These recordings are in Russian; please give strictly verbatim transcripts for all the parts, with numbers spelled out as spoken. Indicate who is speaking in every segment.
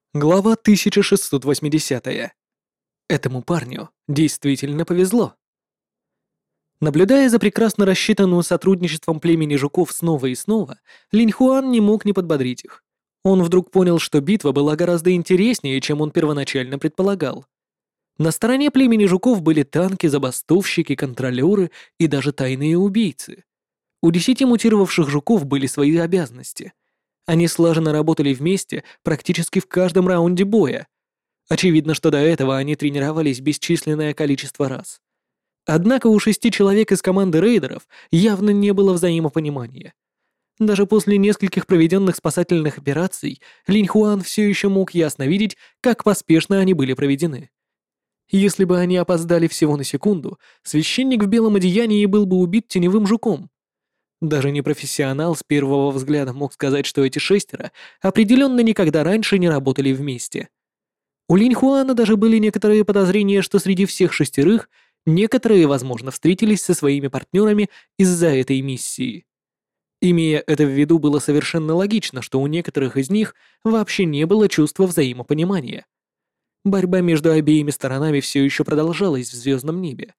Speaker 1: Глава тысяча шестьсот восьмидесятая. Этому парню действительно повезло. Наблюдая за прекрасно рассчитанным сотрудничеством племени жуков снова и снова, Линь Хуан не мог не подбодрить их. Он вдруг понял, что битва была гораздо интереснее, чем он первоначально предполагал. На стороне племени жуков были танки, забастовщики, контролеры и даже тайные убийцы. У десяти мутировавших жуков были свои обязанности. Они слаженно работали вместе практически в каждом раунде боя. Очевидно, что до этого они тренировались бесчисленное количество раз. Однако у шести человек из команды рейдеров явно не было взаимопонимания. Даже после нескольких проведенных спасательных операций Линь Хуан все еще мог ясно видеть, как поспешно они были проведены. Если бы они опоздали всего на секунду, священник в белом одеянии был бы убит теневым жуком. Даже непрофессионал с первого взгляда мог сказать, что эти шестеро определенно никогда раньше не работали вместе. У Линь Хуана даже были некоторые подозрения, что среди всех шестерых некоторые, возможно, встретились со своими партнерами из-за этой миссии. Имея это в виду, было совершенно логично, что у некоторых из них вообще не было чувства взаимопонимания. Борьба между обеими сторонами все еще продолжалась в звездном небе.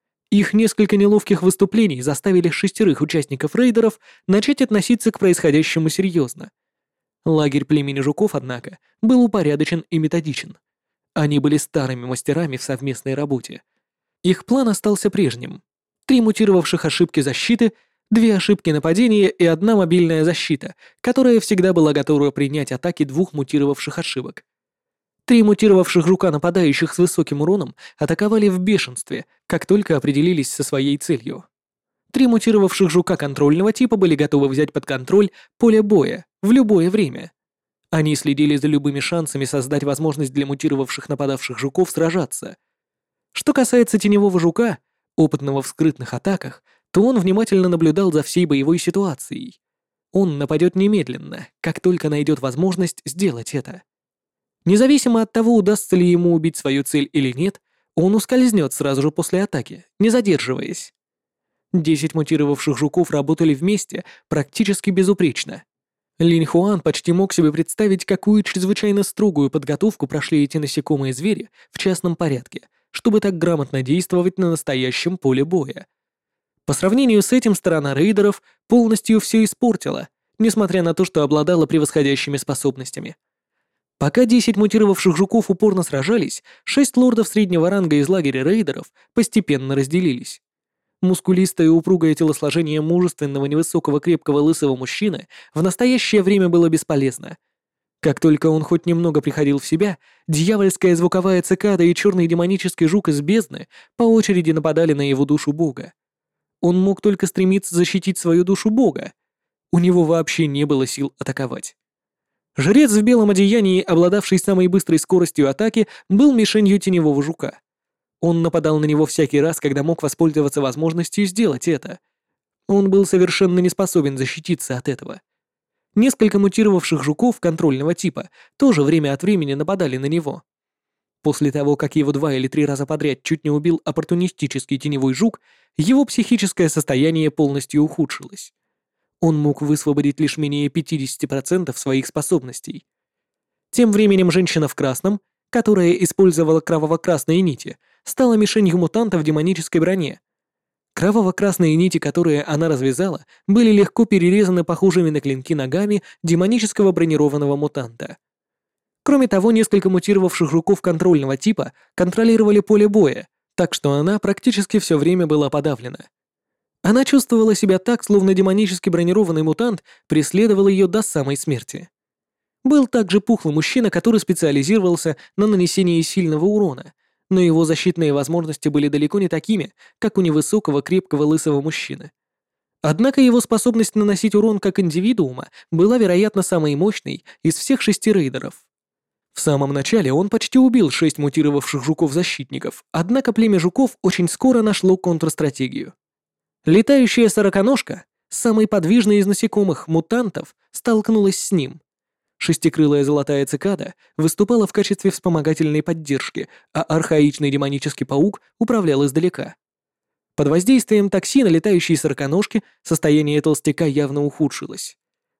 Speaker 1: Их несколько неловких выступлений заставили шестерых участников рейдеров начать относиться к происходящему серьезно. Лагерь племени жуков, однако, был упорядочен и методичен. Они были старыми мастерами в совместной работе. Их план остался прежним. Три мутировавших ошибки защиты, две ошибки нападения и одна мобильная защита, которая всегда была готова принять атаки двух мутировавших ошибок. Три мутировавших жука, нападающих с высоким уроном, атаковали в бешенстве, как только определились со своей целью. Три мутировавших жука контрольного типа были готовы взять под контроль поле боя в любое время. Они следили за любыми шансами создать возможность для мутировавших нападавших жуков сражаться. Что касается теневого жука, опытного в скрытных атаках, то он внимательно наблюдал за всей боевой ситуацией. Он нападет немедленно, как только найдет возможность сделать это. Независимо от того, удастся ли ему убить свою цель или нет, он ускользнет сразу же после атаки, не задерживаясь. Десять мутировавших жуков работали вместе практически безупречно. Линь Хуан почти мог себе представить, какую чрезвычайно строгую подготовку прошли эти насекомые звери в частном порядке, чтобы так грамотно действовать на настоящем поле боя. По сравнению с этим, сторона рейдеров полностью все испортила, несмотря на то, что обладала превосходящими способностями. Пока десять мутировавших жуков упорно сражались, шесть лордов среднего ранга из лагеря рейдеров постепенно разделились. Мускулистое и упругое телосложение мужественного невысокого крепкого лысого мужчины в настоящее время было бесполезно. Как только он хоть немного приходил в себя, дьявольская звуковая цикада и черный демонический жук из бездны по очереди нападали на его душу бога. Он мог только стремиться защитить свою душу бога. У него вообще не было сил атаковать. Жрец в белом одеянии, обладавший самой быстрой скоростью атаки, был мишенью теневого жука. Он нападал на него всякий раз, когда мог воспользоваться возможностью сделать это. Он был совершенно не способен защититься от этого. Несколько мутировавших жуков контрольного типа тоже время от времени нападали на него. После того, как его два или три раза подряд чуть не убил оппортунистический теневой жук, его психическое состояние полностью ухудшилось. Он мог высвободить лишь менее пятьдесят процентов своих способностей. Тем временем женщина в красном, которая использовала кроваво-красные нити, стала мишенью мутанта в демонической броне. Кроваво-красные нити, которые она развязала, были легко перерезаны похожими на клинки ногами демонического бронированного мутанта. Кроме того, несколько мутировавших жуков контрольного типа контролировали поле боя, так что она практически все время была подавлена. Она чувствовала себя так, словно демонически бронированный мутант преследовал ее до самой смерти. Был также пухлый мужчина, который специализировался на нанесении сильного урона, но его защитные возможности были далеко не такими, как у невысокого крепкого лысого мужчины. Однако его способность наносить урон как индивидуума была, вероятно, самой мощной из всех шести рейдеров. В самом начале он почти убил шесть мутировавших жуков-защитников, однако племя жуков очень скоро нашло контрстратегию. Летающая сороконожка, самый подвижный из насекомых мутантов, столкнулась с ним. Шестикрылая золотая цикада выступала в качестве вспомогательной поддержки, а архаичный демонический паук управлял издалека. Под воздействием токсина летающей сороконожки состояние толстяка явно ухудшилось.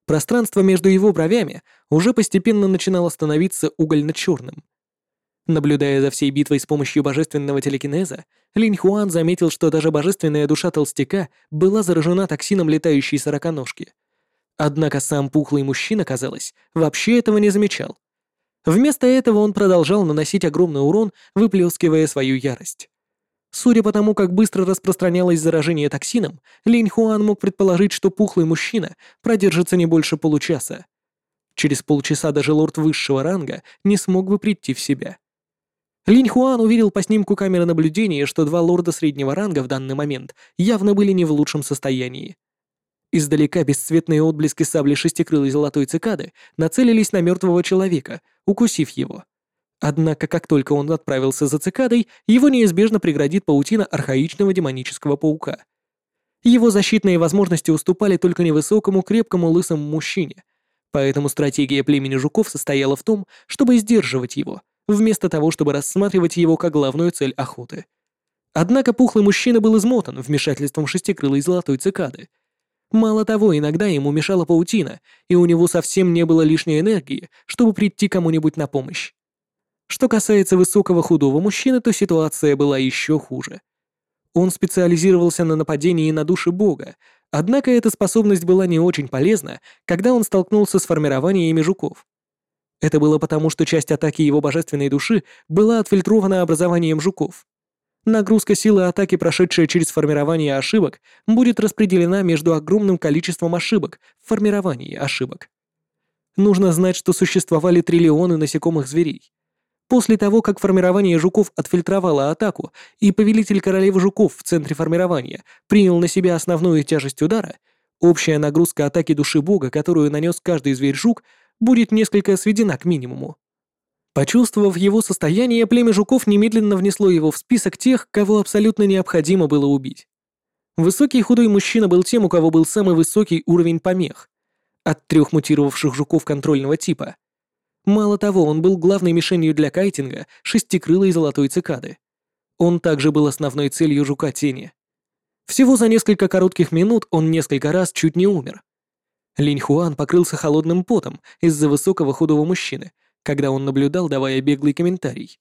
Speaker 1: Пространство между его бровями уже постепенно начинало становиться угольно-черным. Наблюдая за всей битвой с помощью божественного телекинеза, Линь Хуан заметил, что даже божественная душа толстяка была заражена токсином летающей сороконожки. Однако сам пухлый мужчина, казалось, вообще этого не замечал. Вместо этого он продолжал наносить огромный урон, выплескивая свою ярость. Судя по тому, как быстро распространялось заражение токсином, Линь Хуан мог предположить, что пухлый мужчина продержится не больше получаса. Через полчаса даже лорд высшего ранга не смог бы прийти в себя. Линь Хуан увидел по снимку камеры наблюдения, что два лорда среднего ранга в данный момент явно были не в лучшем состоянии. Издалека бесцветные отблески сабли шестикрылой золотой цикады нацелились на мертвого человека, укусив его. Однако, как только он отправился за цикадой, его неизбежно преградит паутина архаичного демонического паука. Его защитные возможности уступали только невысокому, крепкому, лысому мужчине, поэтому стратегия племени жуков состояла в том, чтобы сдерживать его, вместо того, чтобы рассматривать его как главную цель охоты. Однако пухлый мужчина был измотан вмешательством шестикрылой золотой цикады. Мало того, иногда ему мешала паутина, и у него совсем не было лишней энергии, чтобы прийти кому-нибудь на помощь. Что касается высокого худого мужчины, то ситуация была еще хуже. Он специализировался на нападении на души бога, однако эта способность была не очень полезна, когда он столкнулся с формированиями жуков. Это было потому, что часть атаки его божественной души была отфильтрована образованием жуков. Нагрузка силы атаки, прошедшая через формирование ошибок, будет распределена между огромным количеством ошибок в формировании ошибок. Нужно знать, что существовали триллионы насекомых зверей. После того, как формирование жуков отфильтровало атаку, и повелитель королевы жуков в центре формирования принял на себя основную тяжесть удара, общая нагрузка атаки души бога, которую нанес каждый зверь-жук, будет несколько сведена к минимуму. Почувствовав его состояние, племя жуков немедленно внесло его в список тех, кого абсолютно необходимо было убить. Высокий худой мужчина был тем, у кого был самый высокий уровень помех от трех мутировавших жуков контрольного типа. Мало того, он был главной мишенью для кайтинга шестикрылой золотой цикады. Он также был основной целью жука тени. Всего за несколько коротких минут он несколько раз чуть не умер. Линь Хуан покрылся холодным потом из-за высокого худого мужчины, когда он наблюдал, давая беглый комментарий.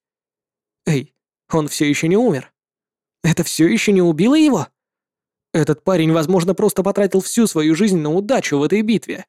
Speaker 1: «Эй, он все еще не умер? Это все еще не убило его? Этот парень, возможно, просто потратил всю свою жизнь на удачу в этой битве».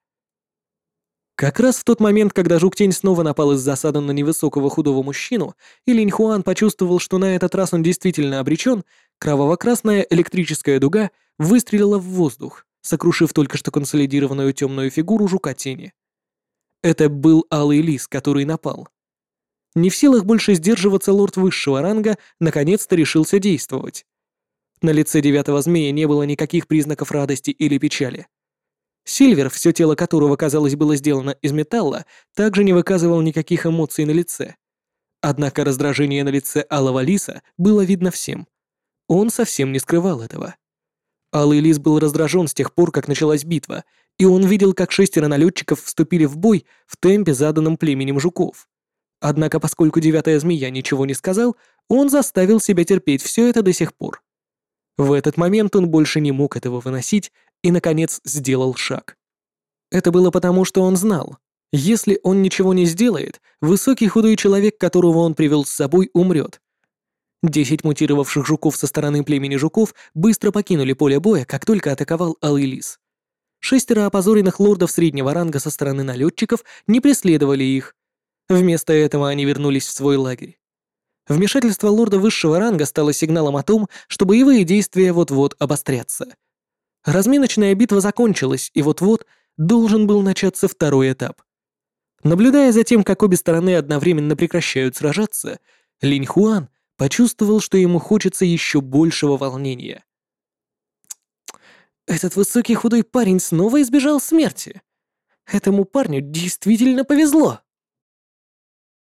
Speaker 1: Как раз в тот момент, когда Жук-тень снова напал из засады на невысокого худого мужчину, и Линь Хуан почувствовал, что на этот раз он действительно обречен, кроваво-красная электрическая дуга выстрелила в воздух, сокрушив только что консолидированную темную фигуру Жука-тени. Это был Алый Лис, который напал. Не в силах больше сдерживаться, лорд высшего ранга наконец-то решился действовать. На лице девятого змея не было никаких признаков радости или печали. Сильвер, все тело которого, казалось, было сделано из металла, также не выказывал никаких эмоций на лице. Однако раздражение на лице Алого Лиса было видно всем. Он совсем не скрывал этого. Алый Лис был раздражен с тех пор, как началась битва, и он видел, как шестеро налетчиков вступили в бой в темпе, заданном племенем жуков. Однако, поскольку девятая змея ничего не сказал, он заставил себя терпеть все это до сих пор. В этот момент он больше не мог этого выносить и, наконец, сделал шаг. Это было потому, что он знал, если он ничего не сделает, высокий худой человек, которого он привел с собой, умрет. Десять мутировавших жуков со стороны племени жуков быстро покинули поле боя, как только атаковал Алый Лис. Шестеро опозоренных лордов среднего ранга со стороны налетчиков не преследовали их. Вместо этого они вернулись в свой лагерь. Вмешательство лорда высшего ранга стало сигналом о том, что боевые действия вот-вот обострятся. Разминочная битва закончилась, и вот-вот должен был начаться второй этап. Наблюдая за тем, как обе стороны одновременно прекращают сражаться, Линь Хуан почувствовал, что ему хочется еще большего волнения. Этот высокий худой парень снова избежал смерти. Этому парню действительно повезло.